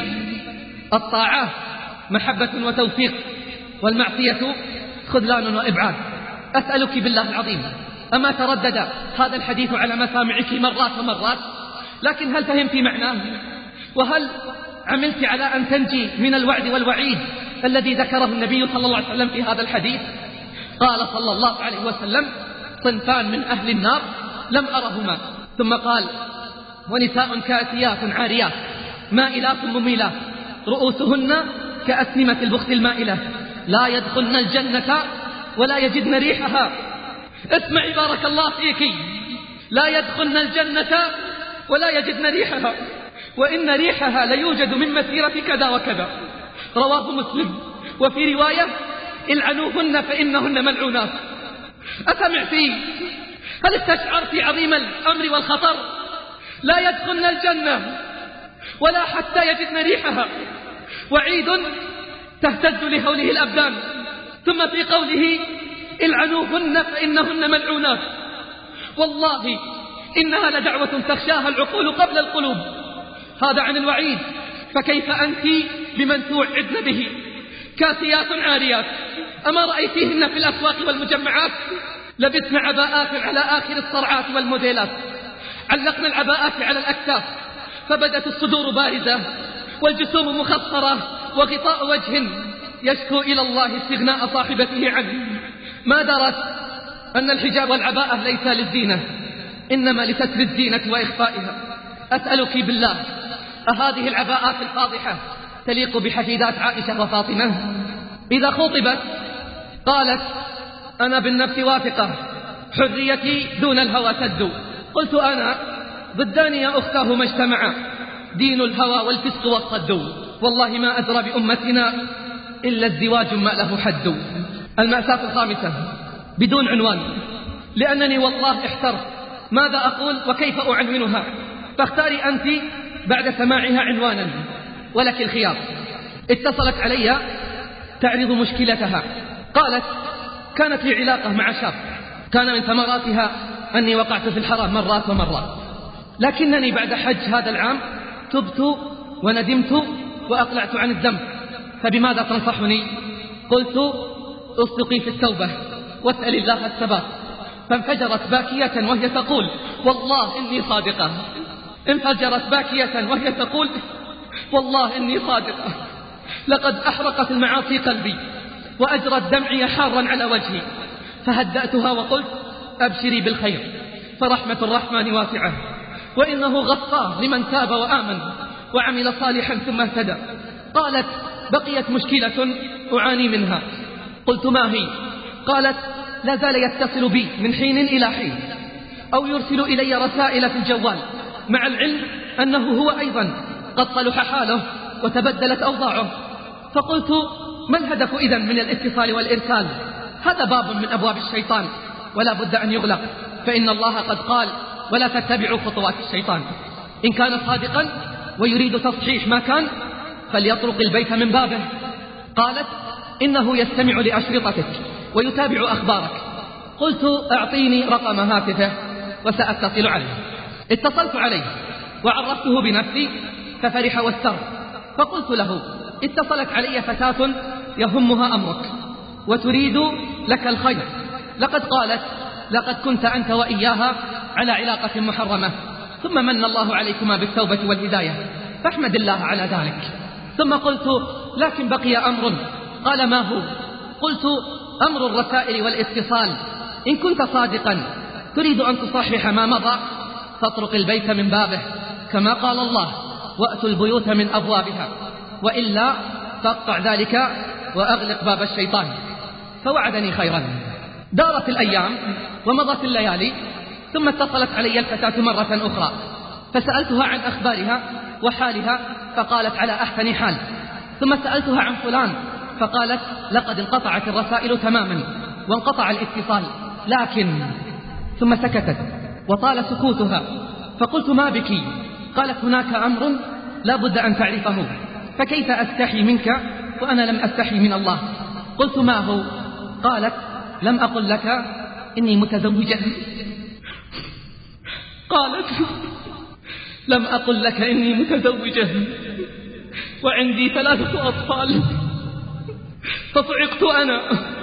الطاعة محبة وتوفيق، والمعصية خذلان وإبعاد. أسألك بالله العظيم، أما تردد هذا الحديث على مسامعك مرات ومرات؟ لكن هل فهمت معناه؟ وهل عملت على أن تنجي من الوعد والوعيد الذي ذكره النبي صلى الله عليه وسلم في هذا الحديث؟ قال صلى الله عليه وسلم: صنفان من أهل النار لم أرهما. ثم قال: ونساء كاسيات عاريات مائلات مميلات رؤوسهن كأسنمة البخت المائلة لا يدخلن الجنة ولا يجدن ريحها. اسمعي بارك الله فيك: لا يدخلن الجنة ولا يجدن ريحها، وإن ريحها ليوجد من مسيرة كذا وكذا. رواه مسلم. وفي رواية: العنوهن فإنهن ملعونات. أسمعتي؟ هل استشعرت عظيم الأمر والخطر؟ لا يدخلن الجنة ولا حتى يجدن ريحها، وعيد تهتز لهوله الأبدان. ثم في قوله: العنوهن فإنهن ملعونات، والله إنها لدعوة تخشاها العقول قبل القلوب. هذا عن الوعيد، فكيف أنت بمن توعدن به؟ كاسيات عاريات، أما رأيتيهن في الأسواق والمجمعات؟ لبسن عباءات على آخر الصرعات والموديلات، علقن العباءات على الأكتاف، فبدت الصدور بارزة والجسوم مخصرة، وغطاء وجه يشكو إلى الله استغناء صاحبته عنه. ما درت أن الحجاب والعباءة ليس للزينة، إنما لستر الزينة وإخفائها. أسألك بالله، أهذه العباءات الفاضحة تليق بحفيدات عائشة وفاطمة؟ إذا خطبت قالت: أنا بالنفس واثقة، حريتي دون الهوى سد. قلت أنا: ضدان يا أختاه ما اجتمعا، دين الهوى والفسق والصد. والله ما أدرى بأمتنا إلا الزواج ما له حد. المأساة الخامسة بدون عنوان، لأنني والله احترت ماذا أقول وكيف أعنونها، فاختاري أنت بعد سماعها عنوانا، ولك الخيار. اتصلت علي تعرض مشكلتها. قالت: كانت لي علاقة مع شاب، كان من ثمراتها أني وقعت في الحرام مرات ومرات، لكنني بعد حج هذا العام تبت وندمت وأقلعت عن الذنب، فبماذا تنصحني؟ قلت: اصدقي في التوبة واسأل الله الثبات. فانفجرت باكية وهي تقول: والله إني صادقة. انفجرت باكية وهي تقول: والله إني صادقة، لقد أحرقت المعاصي قلبي وأجرت دمعي حارا على وجهي. فهدأتها وقلت: أبشري بالخير، فرحمة الرحمن واسعة، وإنه غفار لمن تاب وآمن وعمل صالحا ثم اهتدى. قالت: بقيت مشكلة أعاني منها. قلت: ما هي؟ قالت: لا زال يتصل بي من حين إلى حين، أو يرسل إلي رسائل في الجوال، مع العلم أنه هو أيضا قد صلح حاله وتبدلت أوضاعه. فقلت: ما الهدف إذن من الاتصال والإرسال؟ هذا باب من أبواب الشيطان ولا بد أن يغلق، فإن الله قد قال: ولا تتبعوا خطوات الشيطان. إن كان صادقا ويريد تصحيح ما كان فليطرق البيت من بابه. قالت: إنه يستمع لأشرطتك ويتابع أخبارك. قلت: أعطيني رقم هاتفه وسأتصل عليه. اتصلت عليه وعرفته بنفسي ففرح واستر، فقلت له: اتصلت علي فتاة يهمها أمرك وتريد لك الخير، لقد قالت: لقد كنت أنت وإياها على علاقة محرمة، ثم من الله عليكما بالتوبة والهداية، فاحمد الله على ذلك. ثم قلت: لكن بقي أمر. قال: ما هو؟ قلت: أمر الرسائل والاتصال. إن كنت صادقا تريد أن تصحح ما مضى فاطرق البيت من بابه، كما قال الله: وأتوا البيوت من أبوابها، وإلا فاقطع ذلك وأغلق باب الشيطان. فوعدني خيرا. دارت الأيام ومضت الليالي، ثم اتصلت علي الفتاة مرة أخرى، فسألتها عن أخبارها وحالها، فقالت على أحسن حال. ثم سألتها عن فلان فقالت لقد انقطعت الرسائل تماما وانقطع الاتصال، لكن ثم سكتت وطال سكوتها، فقلت ما بك؟ قالت هناك أمر لا بد أن تعرفه، فكيف أستحي منك وأنا لم أستحي من الله؟ قلت ما هو؟ قالت لم أقل لك إني متزوجة. قالت لم أقل لك إني متزوجة وعندي ثلاثة أطفال، فصعقت أنا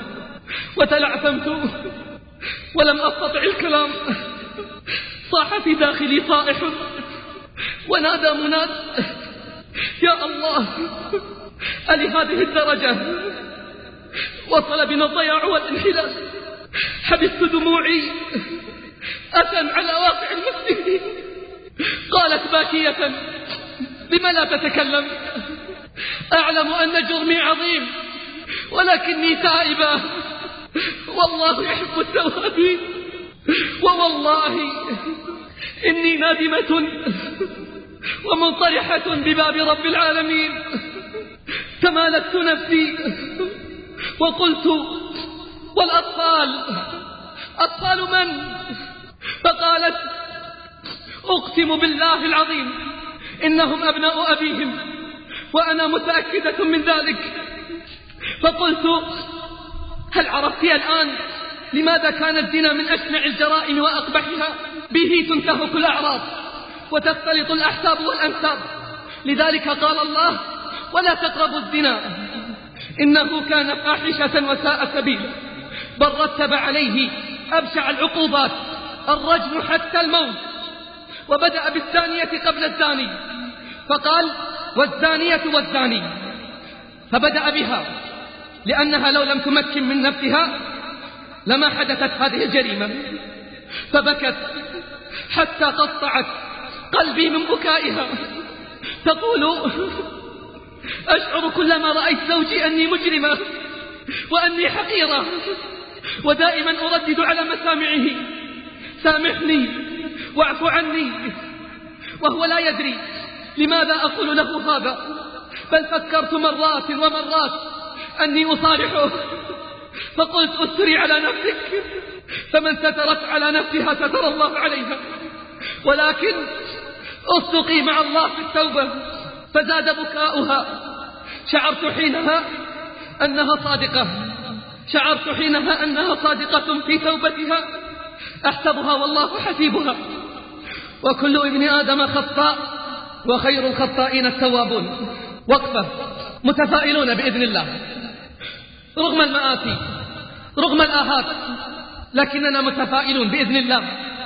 وتلعثمت ولم أستطع الكلام. صاح في داخلي صائح ونادى مناد يا الله، ألهذه الدرجة وصل بنا الضياع والانحلال؟ حبست دموعي أسا على واقع المسلمين. قالت باكية لم لا تتكلم؟ أعلم أن جرمي عظيم ولكني تائبة، والله يحب التوابين، ووالله إني نادمة ومنطرحة بباب رب العالمين. تمالكت نفسي وقلت والأطفال أطفال من؟ فقالت أقسم بالله العظيم إنهم أبناء أبيهم وأنا متأكدة من ذلك. فقلت هل عرفت الآن لماذا كان الزنا من أشنع الجرائم وأقبحها؟ به تنتهك الأعراض وتختلط الأحساب والأنساب، لذلك قال الله ولا تقربوا الزنا إنه كان فاحشة وساء سبيلا، بل رتب عليه أبشع العقوبات الرجم حتى الموت، وبدأ بالثانية قبل الزاني فقال والزانية والزاني، فبدأ بها لأنها لو لم تمكن من نفسها لما حدثت هذه الجريمة، فبكت حتى قطعت قلبي من بكائها، تقول أشعر كلما رأيت زوجي أني مجرمة وأني حقيرة، ودائما أردد على مسامعه سامحني واعف عني، وهو لا يدري لماذا أقول له هذا، بل فكرت مرات ومرات أني أصالحه، فقلت استري على نفسك، فمن سترت على نفسها ستر الله عليها، ولكن أصدقي مع الله في التوبة. فزاد بكاؤها، شعرت حينها أنها صادقة، شعرت حينها أنها صادقة في توبتها، أحسبها والله حسيبها، وكل ابن آدم خطاء وخير الخطائين التوابون. وقفة، متفائلون بإذن الله رغم المآسي رغم الآهات، لكننا متفائلون بإذن الله،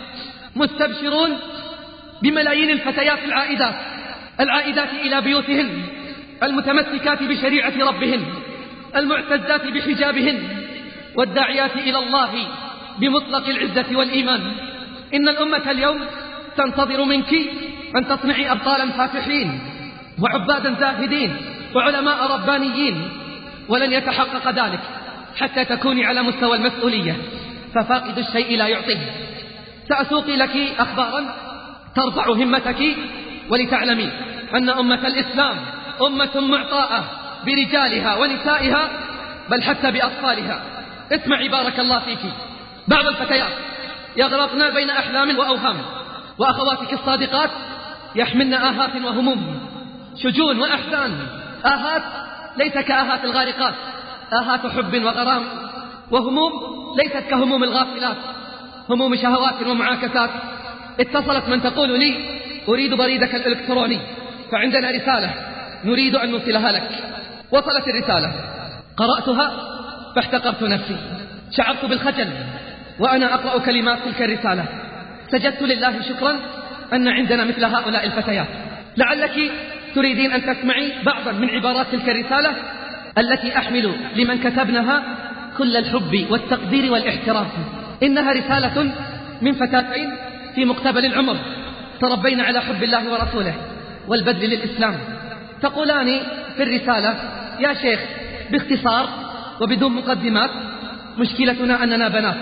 مستبشرون بملايين الفتيات العائدات العائدات إلى بيوتهن، المتمسكات بشريعة ربهن، المعتزات بحجابهن، والداعيات إلى الله بمطلق العزة والإيمان. إن الأمة اليوم تنتظر منك أن تصنعي أبطالا فاتحين وعبادا زاهدين وعلماء ربانيين، ولن يتحقق ذلك حتى تكوني على مستوى المسؤولية، ففاقد الشيء لا يعطيه. سأسوقي لك أخبارا ترفع همتك ولتعلمي أن أمة الإسلام أمة معطاءة برجالها ونسائها، بل حتى بأطفالها. اسمعي بارك الله فيك، بعض الفتيات يغرقن بين أحلام وأوهام، وأخواتك الصادقات يحملن آهات وهموم، شجون وأحزان، آهات ليس كآهات الغارقات، آهات حب وغرام، وهموم ليست كهموم الغافلات، هموم شهوات ومعاكسات. اتصلت من تقول لي أريد بريدك الإلكتروني، فعندنا رسالة نريد أن نوصلها لك. وصلت الرسالة، قرأتها فاحتقرت نفسي، شعرت بالخجل وأنا أقرأ كلمات تلك الرسالة، سجدت لله شكرا أن عندنا مثل هؤلاء الفتيات. لعلك تريدين أن تسمعي بعضا من عبارات تلك الرسالة التي أحمل لمن كتبنها كل الحب والتقدير والاحترام. إنها رسالة من فتاتين في مقتبل العمر تربين على حب الله ورسوله والبذل للإسلام. تقولان في الرسالة: يا شيخ، باختصار وبدون مقدمات، مشكلتنا أننا بنات،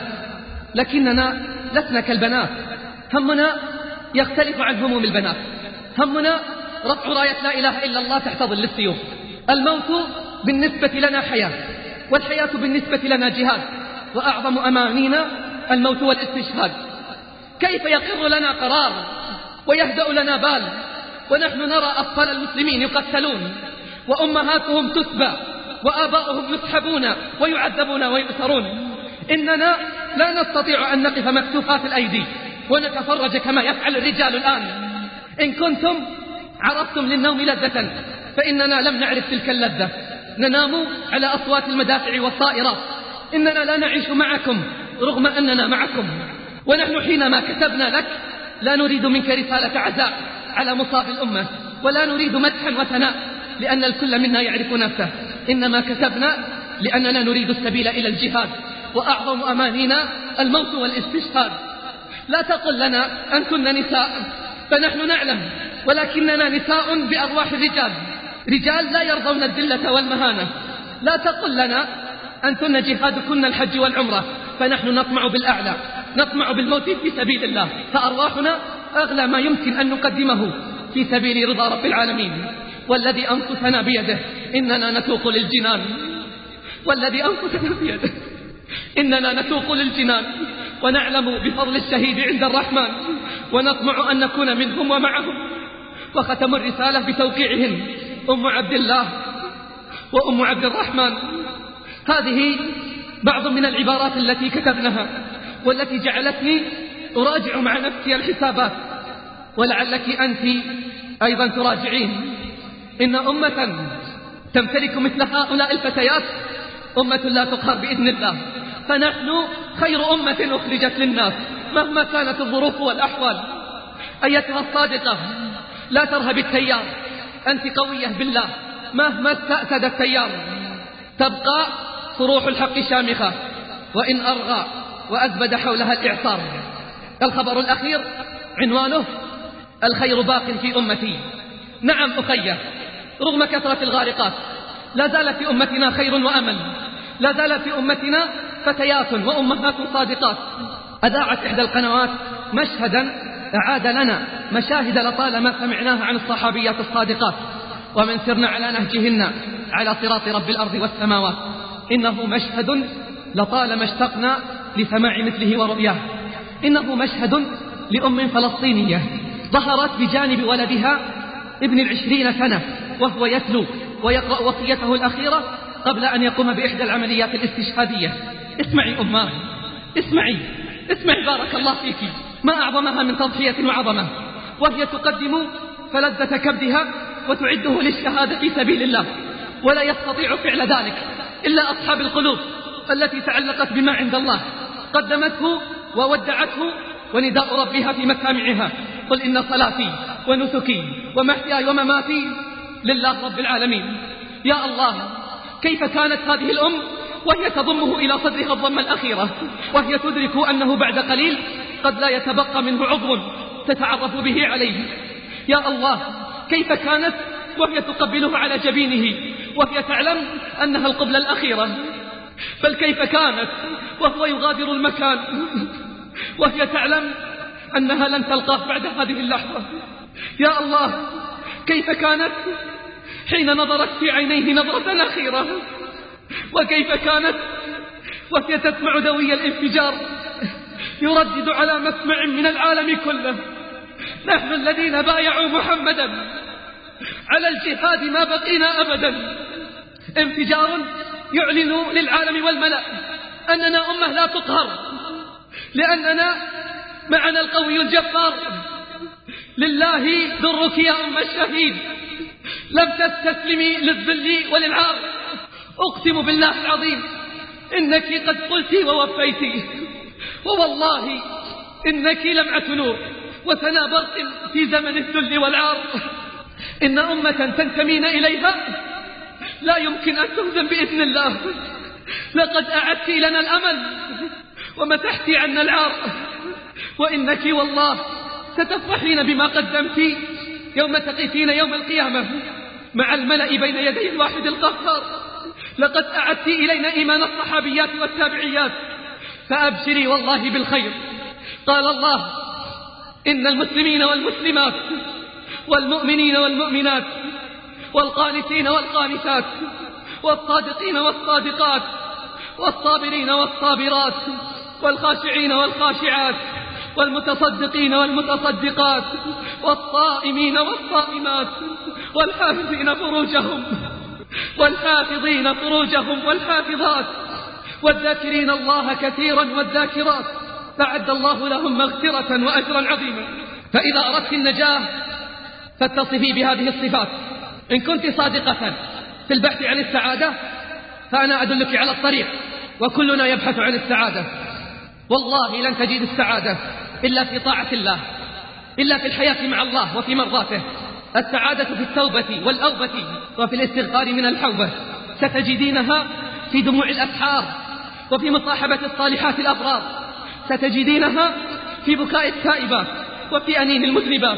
لكننا لسنا كالبنات، همنا يختلف عن هموم البنات، همنا رفع راية لا إله إلا الله تحت ظل السيوف. الموت بالنسبة لنا حياة، والحياة بالنسبة لنا جهاد، وأعظم أمانينا الموت والاستشهاد. كيف يقر لنا قرار ويهدأ لنا بال ونحن نرى أطفال المسلمين يقتلون وأمهاتهم تسبى وآباؤهم يسحبون ويعذبون ويؤسرون؟ إننا لا نستطيع أن نقف مكتوفات الأيدي ونتفرج كما يفعل الرجال الآن. إن كنتم عرفتم للنوم لذة فإننا لم نعرف تلك اللذة، ننام على أصوات المدافع والطائرات. إننا لا نعيش معكم رغم أننا معكم. ونحن حينما كتبنا لك لا نريد منك رسالة عزاء على مصاب الأمة، ولا نريد مدحا وثناء لأن الكل منا يعرف نفسه، إنما كتبنا لأننا نريد السبيل إلى الجهاد، وأعظم أمانينا الموت والاستشهاد. لا تقل لنا أن كنا نساء، فنحن نعلم، ولكننا نساء بأرواح الرجال، رجال لا يرضون الذلة والمهانة. لا تقل لنا أنتن جهادكن الحج والعمرة، فنحن نطمع بالأعلى، نطمع بالموت في سبيل الله، فأرواحنا أغلى ما يمكن أن نقدمه في سبيل رضا رب العالمين. والذي أنفسنا بيده إننا نتوق للجنان، والذي أنفسنا بيده إننا نتوق للجنان، ونعلم بفضل الشهيد عند الرحمن، ونطمع أن نكون منهم ومعهم. وختم الرسالة بتوقيعهن أم عبد الله وأم عبد الرحمن. هذه بعض من العبارات التي كتبناها والتي جعلتني أراجع مع نفسي الحسابات، ولعلك أنت أيضا تراجعين. إن أمة تمتلك مثل هؤلاء الفتيات أمة لا تقهر بإذن الله، فنحن خير أمة أخرجت للناس مهما كانت الظروف والأحوال. أيتها الصادقة لا ترهب التيار، أنت قوية بالله مهما استأسد التيار، تبقى صروح الحق شامخة وإن أرغى وأزبد حولها الإعصار. الخبر الأخير عنوانه الخير باق في أمتي. نعم أخيه، رغم كثرة الغارقات لا زال في أمتنا خير وأمل، لا زال في أمتنا فتيات وأمهات صادقات. أذاعت إحدى القنوات مشهدا أعاد لنا مشاهد لطالما سمعناها عن الصحابيات الصادقات، ومن سرنا على نهجهن على صراط رب الأرض والسماوات. إنه مشهد لطالما اشتقنا لسماع مثله ورؤياه. إنه مشهد لأم فلسطينية ظهرت بجانب ولدها ابن العشرين سنة وهو يتلو ويقرأ وصيته الأخيرة قبل أن يقوم بإحدى العمليات الاستشهادية. اسمعي أماه، اسمعي اسمعي بارك الله فيك، ما أعظمها من تضحية وعظمة، وهي تقدم فلذة كبدها وتعده للشهادة في سبيل الله. ولا يستطيع فعل ذلك إلا أصحاب القلوب التي تعلقت بما عند الله، قدمته وودعته ونداء ربها في مسامعها: قل إن صلاتي ونسكي ومحياي ومماتي لله رب العالمين. يا الله، كيف كانت هذه الأم وهي تضمه إلى صدرها الضمة الأخيرة، وهي تدرك أنه بعد قليل قد لا يتبقى منه عضو تتعرف به عليه. يا الله، كيف كانت وهي تقبله على جبينه وهي تعلم أنها القبلة الأخيرة. بل كيف كانت وهو يغادر المكان وهي تعلم أنها لن تلقاه بعد هذه اللحظة. يا الله، كيف كانت حين نظرت في عينيه نظرة أخيرة، وكيف كانت وهي تسمع دوي الانفجار يردد على مسمع من العالم كله: نحن الذين بايعوا محمدا على الجهاد ما بقينا أبدا. انفجار يعلن للعالم والملأ أننا أمة لا تقهر، لأننا معنا القوي الجبار. لله درك يا أم الشهيد، لم تستسلمي للذل وللعار. أقسم بالله العظيم إنك قد قلت ووفيت، ووالله إنك لمعة نور وثنى برق في زمن الذل والعار. إن أمة تنتمين إليها لا يمكن أن تهزم بإذن الله. لقد أعدت لنا الأمل ومسحت عنا العار، وإنك والله ستفرحين بما قدمت يوم تقفين يوم القيامة مع الملأ بين يدي الواحد القهار. لقد أعدت إلينا إيمان الصحابيات والتابعيات، فأبشري والله بالخير. قال الله: إن المسلمين والمسلمات والمؤمنين والمؤمنات والقانتين والقانتات والصادقين والصادقات والصابرين والصابرات والخاشعين والخاشعات والمتصدقين والمتصدقات والصائمين والصائمات والحافظين فروجهم والحافظين فروجهم والحافظات والذاكرين الله كثيرا والذاكرات فأعد الله لهم مغفرة وأجرا عظيما. فإذا أردت النجاة فاتصفي بهذه الصفات. إن كنت صادقة في البحث عن السعادة فأنا أدلك على الطريق، وكلنا يبحث عن السعادة. والله لن تجد السعادة إلا في طاعة الله، إلا في الحياة مع الله وفي مرضاته. السعادة في التوبة والأوبة وفي الاستغفار من الحوبة. ستجدينها في دموع الأسحار وفي مصاحبة الصالحات الأبرار. ستجدينها في بكاء التائبات وفي أنين المذنبات.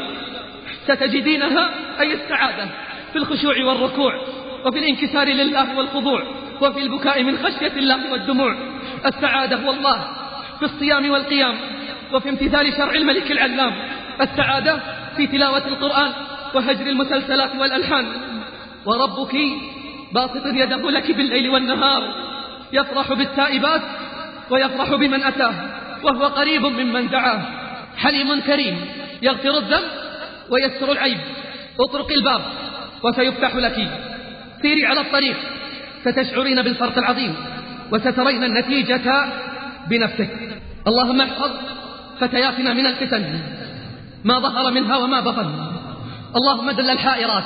ستجدينها أي السعادة في الخشوع والركوع وفي الانكسار لله والخضوع وفي البكاء من خشية الله والدموع. السعادة والله في الصيام والقيام وفي امتثال شرع الملك العلام. السعادة في تلاوة القرآن وهجر المسلسلات والألحان. وربك باسط يده لك بالليل والنهار، يفرح بالتائبات ويفرح بمن أتاه وهو قريب ممن دعاه. حليم كريم يغفر الذنب ويستر العيب. اطرق الباب وسيفتح لك. سيري على الطريق ستشعرين بالفرق العظيم وسترين النتيجة بنفسك. اللهم احفظ فتياتنا من الفتن ما ظهر منها وما بطن. اللهم دل الحائرات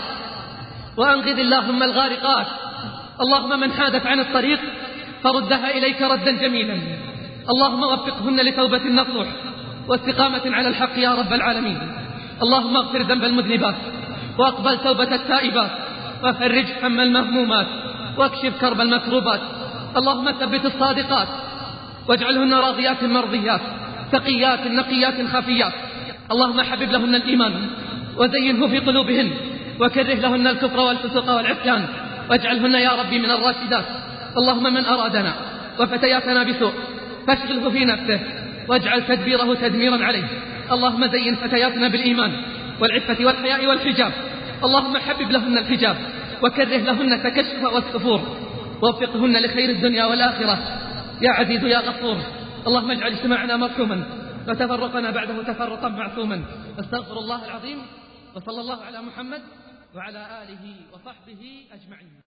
وأنقذ اللهم الغارقات. اللهم من حادت عن الطريق فردها إليك ردا جميلا. اللهم وفقهن لتوبة نصوح واستقامة على الحق يا رب العالمين. اللهم اغفر ذنب المذنبات واقبل توبة التائبات وفرج هم المهمومات واكشف كرب المكروبات. اللهم ثبت الصادقات واجعلهن راضيات مرضيات تقيات نقيات خفيات. اللهم حبب لهن الإيمان وزينه في قلوبهن وكره لهن الكفر والفسوق والعصيان واجعلهن يا ربي من الراشدات. اللهم من أرادنا وفتياتنا بسوء فاشغله في نفسه واجعل تدبيره تدميرا عليه. اللهم زين فتياتنا بالإيمان والعفة والحياء والحجاب. اللهم حبب لهن الحجاب وكره لهن التكشف والسفور ووفقهن لخير الدنيا والآخرة يا عزيز يا غفور. اللهم اجعل اجتماعنا مرحوما وتفرقنا بعده تفرقا معصوما. استغفر الله العظيم وصلى الله على محمد وعلى آله وصحبه أجمعين.